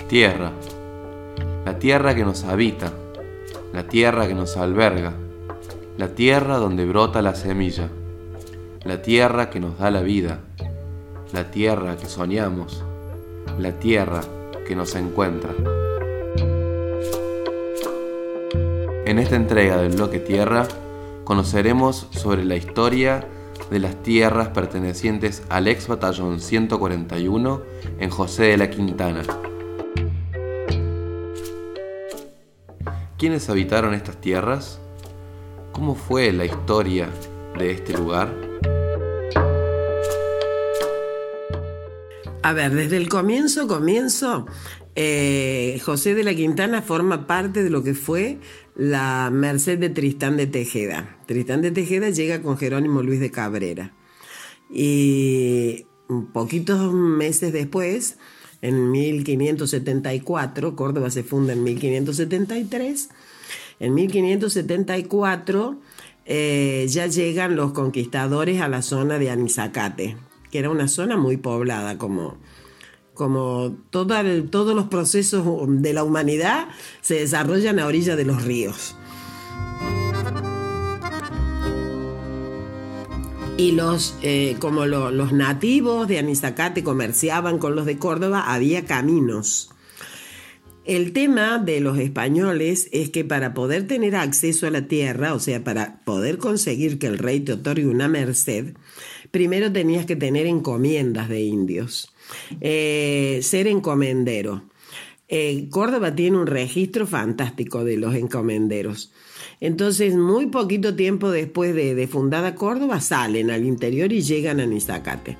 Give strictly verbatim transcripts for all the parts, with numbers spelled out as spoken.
Tierra, la tierra que nos habita, la tierra que nos alberga, la tierra donde brota la semilla, la tierra que nos da la vida, la tierra que soñamos, la tierra que nos encuentra. En esta entrega del bloque Tierra conoceremos sobre la historia de las tierras pertenecientes al ex batallón ciento cuarenta y uno en José de la Quintana. ¿Quiénes habitaron estas tierras? ¿Cómo fue la historia de este lugar? A ver, desde el comienzo, comienzo, eh, José de la Quintana forma parte de lo que fue la Merced de Tristán de Tejeda. Tristán de Tejeda llega con Jerónimo Luis de Cabrera. Y poquitos meses después, en mil quinientos setenta y cuatro, Córdoba se funda en mil quinientos setenta y tres, en mil quinientos setenta y cuatro eh, ya llegan los conquistadores a la zona de Anizacate, que era una zona muy poblada, como, como todo el, todos los procesos de la humanidad se desarrollan a orilla de los ríos. Y los, eh, como lo, los nativos de Anizacate comerciaban con los de Córdoba, había caminos. El tema de los españoles es que para poder tener acceso a la tierra, o sea, para poder conseguir que el rey te otorgue una merced, primero tenías que tener encomiendas de indios, eh, ser encomendero. Eh, Córdoba tiene un registro fantástico de los encomenderos. Entonces, muy poquito tiempo después de, de fundada Córdoba, salen al interior y llegan a Anizacate.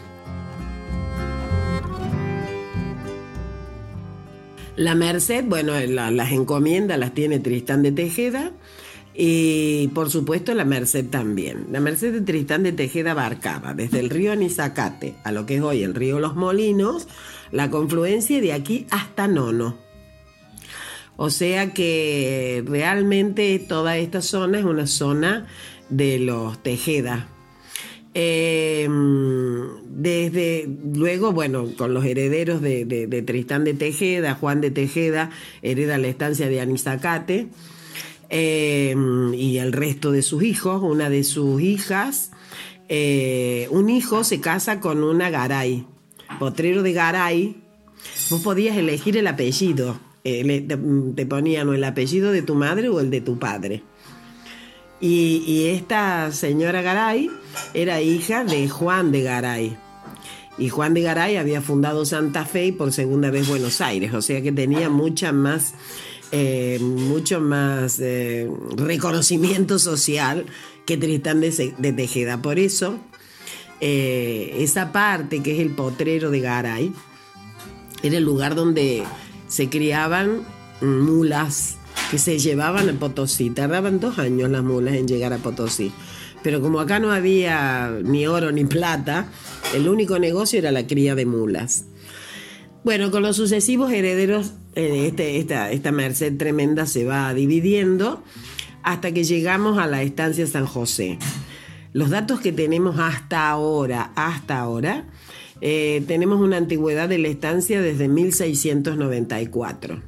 La merced, bueno, la, las encomiendas las tiene Tristán de Tejeda y, por supuesto, la merced también. La merced de Tristán de Tejeda abarcaba desde el río Anizacate a lo que es hoy el río Los Molinos, la confluencia de aquí hasta Nono. O sea que realmente toda esta zona es una zona de los Tejeda. Eh, desde luego, bueno, con los herederos de, de, de Tristán de Tejeda, Juan de Tejeda hereda la estancia de Anizacate eh, y el resto de sus hijos. Una de sus hijas, eh, un hijo se casa con una Garay, potrero de Garay. Vos podías elegir el apellido. Eh, le, te, te ponían o el apellido de tu madre o el de tu padre. Y, y esta señora Garay era hija de Juan de Garay. Y Juan de Garay había fundado Santa Fe y por segunda vez Buenos Aires. O sea que tenía mucha más, eh, mucho más eh, reconocimiento social que Tristán de, de Tejeda. Por eso, eh, esa parte que es el potrero de Garay era el lugar donde se criaban mulas que se llevaban a Potosí. Tardaban dos años las mulas en llegar a Potosí. Pero como acá no había ni oro ni plata, el único negocio era la cría de mulas. Bueno, con los sucesivos herederos, eh, este, esta, esta merced tremenda se va dividiendo hasta que llegamos a la estancia San José. Los datos que tenemos hasta ahora, hasta ahora, Eh, tenemos una antigüedad de la estancia desde mil seiscientos noventa y cuatro.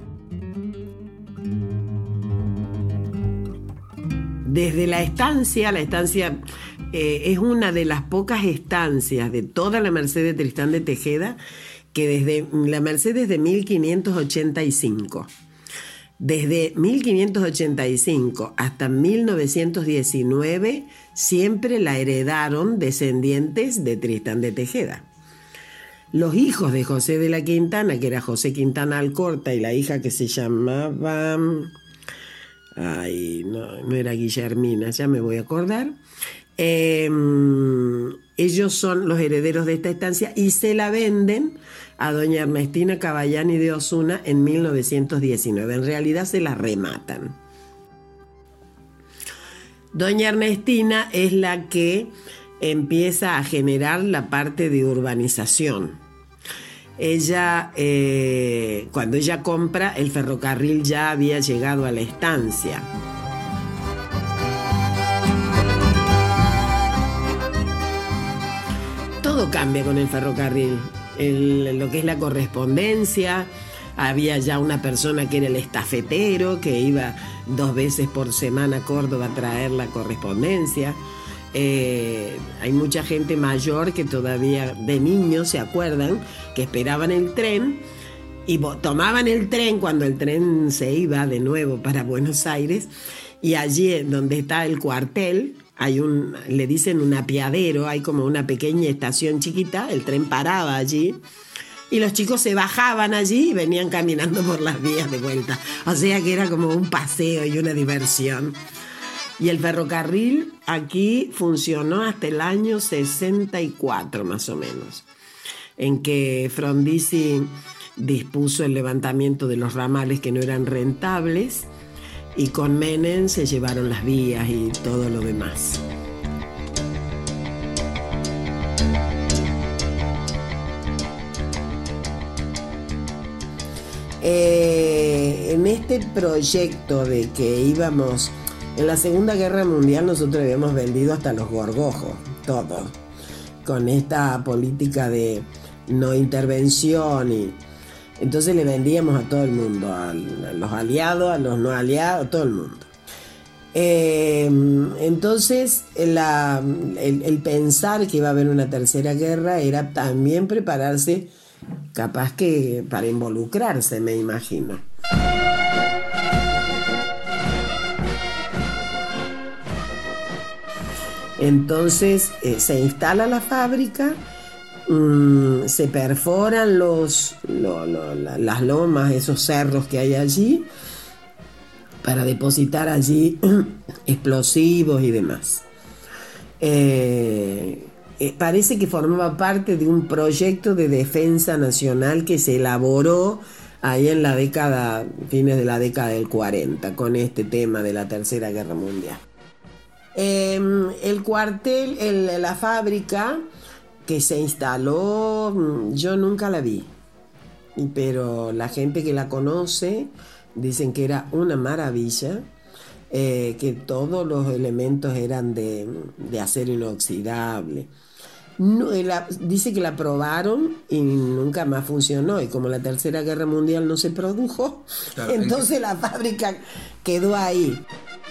Desde la estancia, la estancia eh, es una de las pocas estancias de toda la Merced de Tristán de Tejeda que desde la Merced desde mil quinientos ochenta y cinco. Desde mil quinientos ochenta y cinco hasta mil novecientos diecinueve siempre la heredaron descendientes de Tristán de Tejeda. Los hijos de José de la Quintana, que era José Quintana Alcorta, y la hija que se llamaba... Ay, no, no era Guillermina, ya me voy a acordar. Eh, ellos son los herederos de esta estancia y se la venden a doña Ernestina Caballani de Osuna en mil novecientos diecinueve. En realidad se la rematan. Doña Ernestina es la que empieza a generar la parte de urbanización. Ella, eh, cuando ella compra, el ferrocarril ya había llegado a la estancia. Todo cambia con el ferrocarril. El, lo que es la correspondencia, había ya una persona que era el estafetero, que iba dos veces por semana a Córdoba a traer la correspondencia. Eh, hay mucha gente mayor que todavía de niños se acuerdan que esperaban el tren y tomaban el tren cuando el tren se iba de nuevo para Buenos Aires, y allí donde está el cuartel hay un, le dicen un apiadero, hay como una pequeña estación chiquita, el tren paraba allí y los chicos se bajaban allí y venían caminando por las vías de vuelta. O sea que era como un paseo y una diversión. Y el ferrocarril aquí funcionó hasta el año sesenta y cuatro más o menos, en que Frondizi dispuso el levantamiento de los ramales que no eran rentables, y con Menem se llevaron las vías y todo lo demás. Eh, en este proyecto de que íbamos, en la Segunda Guerra Mundial nosotros habíamos vendido hasta los gorgojos, todo, con esta política de no intervención, y entonces le vendíamos a todo el mundo, a los aliados, a los no aliados, a todo el mundo. Eh, entonces la, el, el pensar que iba a haber una tercera guerra era también prepararse, capaz que para involucrarse, me imagino. Entonces eh, se instala la fábrica, mmm, se perforan los, lo, lo, la, las lomas, esos cerros que hay allí, para depositar allí explosivos y demás. Eh, eh, parece que formaba parte de un proyecto de defensa nacional que se elaboró ahí en la década, fines de la década del cuarenta, con este tema de la Tercera Guerra Mundial. Eh, el cuartel, el, la fábrica que se instaló, yo nunca la vi, pero la gente que la conoce dicen que era una maravilla, eh, que todos los elementos eran de, de acero inoxidable. No, la, dice que la probaron y nunca más funcionó, y como la Tercera Guerra Mundial no se produjo, claro, entonces que... la fábrica quedó ahí.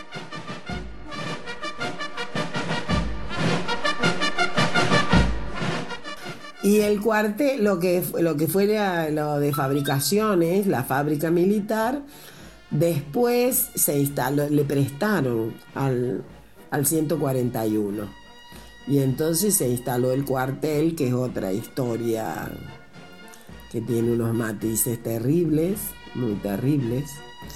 Y el cuartel, lo que, lo que fuera lo de fabricaciones, la fábrica militar, después se instaló, le prestaron al, al ciento cuarenta y uno. Y entonces se instaló el cuartel, que es otra historia que tiene unos matices terribles, muy terribles.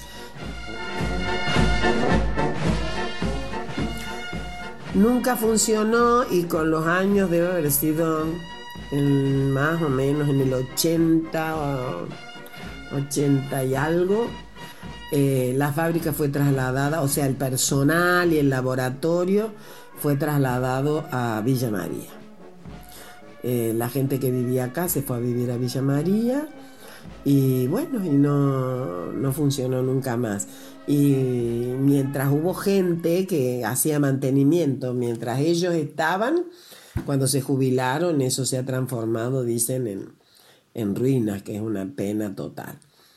Nunca funcionó, y con los años debe haber sido en, más o menos en el ochenta, ochenta y algo, eh, la fábrica fue trasladada, o sea, el personal y el laboratorio fue trasladado a Villa María. Eh, la gente que vivía acá se fue a vivir a Villa María, y bueno, y no, no funcionó nunca más. Y mientras hubo gente que hacía mantenimiento, mientras ellos estaban, cuando se jubilaron, eso se ha transformado, dicen, en, en ruinas, que es una pena total.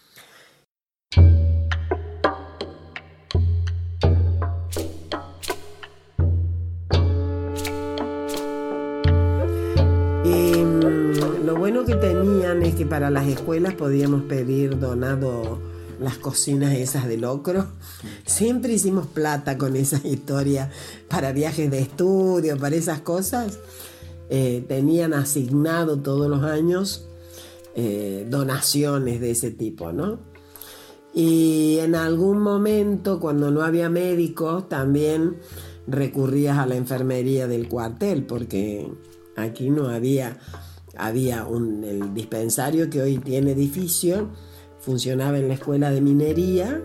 Y lo bueno que tenían es que para las escuelas podíamos pedir donado las cocinas esas de locro. Siempre hicimos plata con esas historias para viajes de estudio, para esas cosas. Eh, tenían asignado todos los años eh, donaciones de ese tipo, ¿no? Y en algún momento, cuando no había médicos, también recurrías a la enfermería del cuartel, porque aquí no había, había un, el dispensario que hoy tiene edificio, funcionaba en la escuela de minería.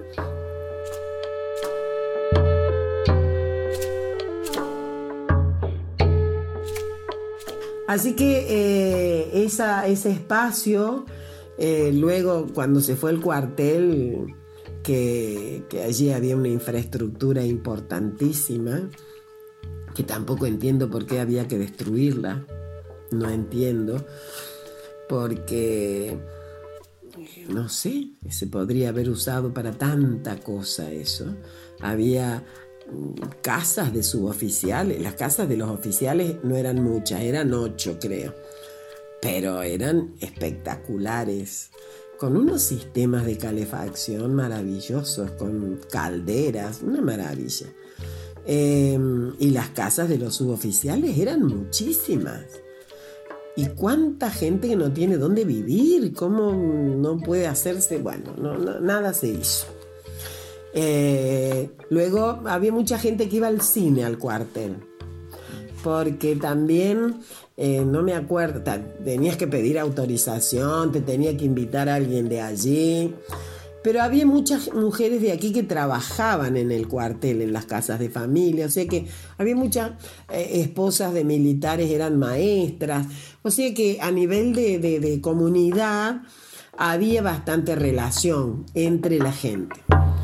Así que eh, esa, ese espacio, eh, luego cuando se fue el cuartel, que, que allí había una infraestructura importantísima, que tampoco entiendo por qué había que destruirla, no entiendo, porque no sé, se podría haber usado para tanta cosa eso. Había casas de suboficiales, las casas de los oficiales no eran muchas, eran ocho creo, pero eran espectaculares, con unos sistemas de calefacción maravillosos, con calderas, una maravilla. Eh, y las casas de los suboficiales eran muchísimas. ¿Y cuánta gente que no tiene dónde vivir? ¿Cómo no puede hacerse? Bueno, no, no, nada se hizo. Eh, luego había mucha gente que iba al cine al cuartel, porque también, eh, no me acuerdo, tenías que pedir autorización, te tenía que invitar a alguien de allí, pero había muchas mujeres de aquí que trabajaban en el cuartel, en las casas de familia, o sea que había muchas eh, esposas de militares, eran maestras, o sea que a nivel de, de, de comunidad había bastante relación entre la gente.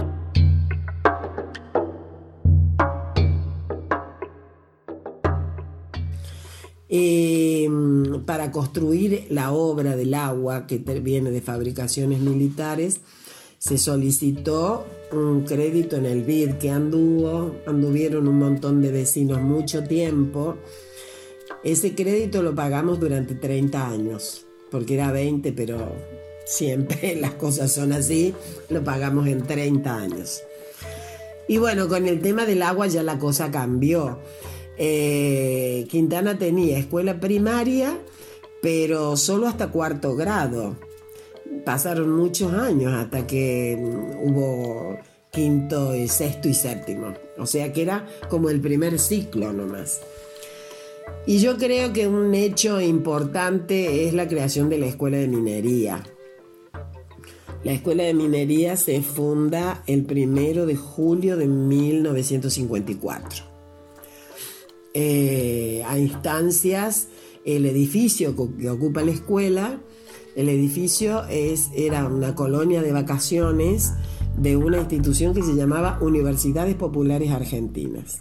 Eh, para construir la obra del agua que viene de fabricaciones militares, se solicitó un crédito en el B I D que anduvo, anduvieron un montón de vecinos mucho tiempo. Ese crédito lo pagamos durante treinta años, porque era veinte, pero siempre las cosas son así, lo pagamos en treinta años. Y bueno, con el tema del agua ya la cosa cambió. Eh, Quintana tenía escuela primaria, pero solo hasta cuarto grado. Pasaron muchos años hasta que hubo quinto, y sexto y séptimo. O sea que era como el primer ciclo nomás. Y yo creo que un hecho importante es la creación de la escuela de minería. La escuela de minería se funda el primero de julio de mil novecientos cincuenta y cuatro. Eh, a instancias, el edificio que ocupa la escuela, el edificio es, era una colonia de vacaciones de una institución que se llamaba Universidades Populares Argentinas.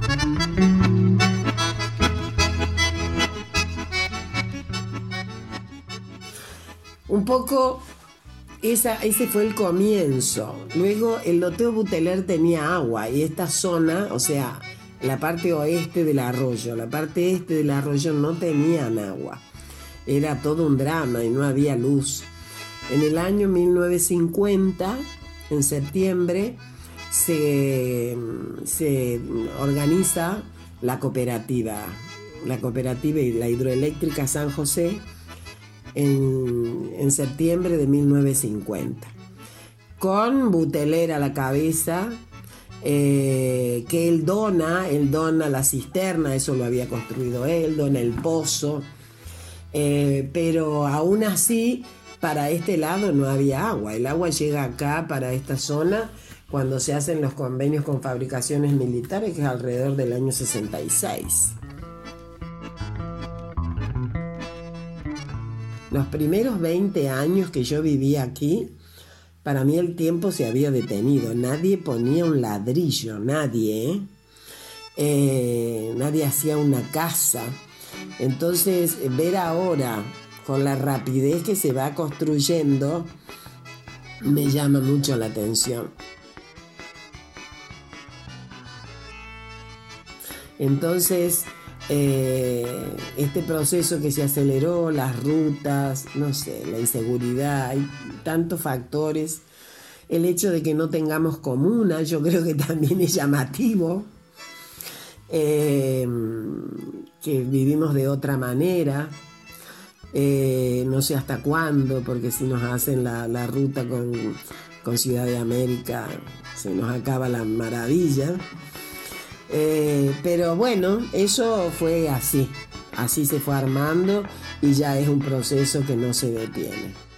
Un poco esa, ese fue el comienzo. Luego el loteo Buteler tenía agua y esta zona, o sea, la parte oeste del arroyo, la parte este del arroyo no tenían agua. Era todo un drama y no había luz. En el año mil novecientos cincuenta, en septiembre, se, se organiza la cooperativa, la cooperativa y la hidroeléctrica San José en, en septiembre de mil novecientos cincuenta, con Buteler a la cabeza. Eh, que él dona, él dona la cisterna, eso lo había construido él, dona el pozo, eh, pero aún así para este lado no había agua. El agua llega acá para esta zona cuando se hacen los convenios con fabricaciones militares, que es alrededor del año sesenta y seis. Los primeros veinte años que yo vivía aquí, para mí el tiempo se había detenido. Nadie ponía un ladrillo, nadie, ¿eh? Eh, nadie hacía una casa. Entonces, ver ahora, con la rapidez que se va construyendo, me llama mucho la atención. Entonces, eh, este proceso que se aceleró, las rutas, no sé, la inseguridad, hay tantos factores. El hecho de que no tengamos comuna, yo creo que también es llamativo. Eh, que vivimos de otra manera. Eh, no sé hasta cuándo, porque si nos hacen la, la ruta con, con Ciudad de América, se nos acaba la maravilla. Eh, pero bueno, eso fue así, así se fue armando y ya es un proceso que no se detiene.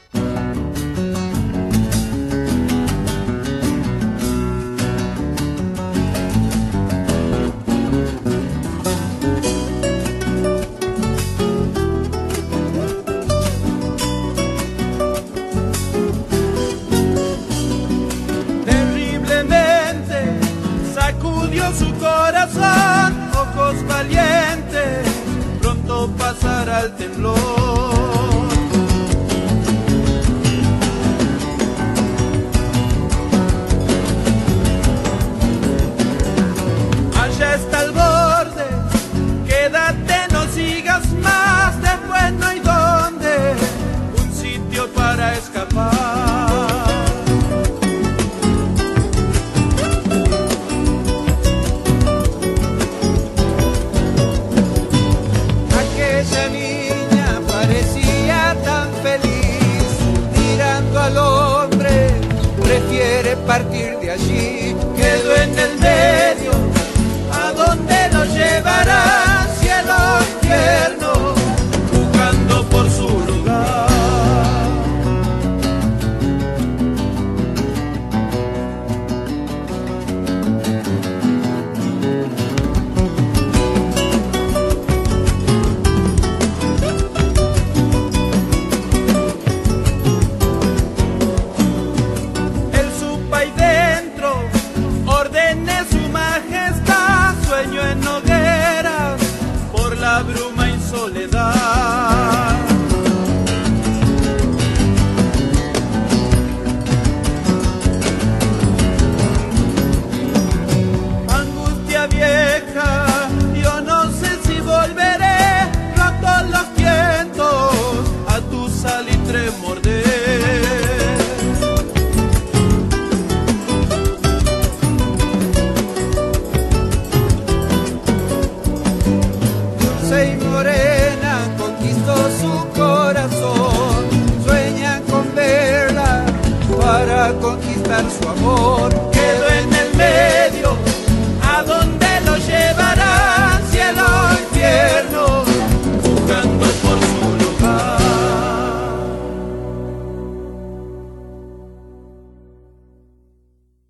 Su corazón, ojos valientes, pronto pasará el temblor. de allí.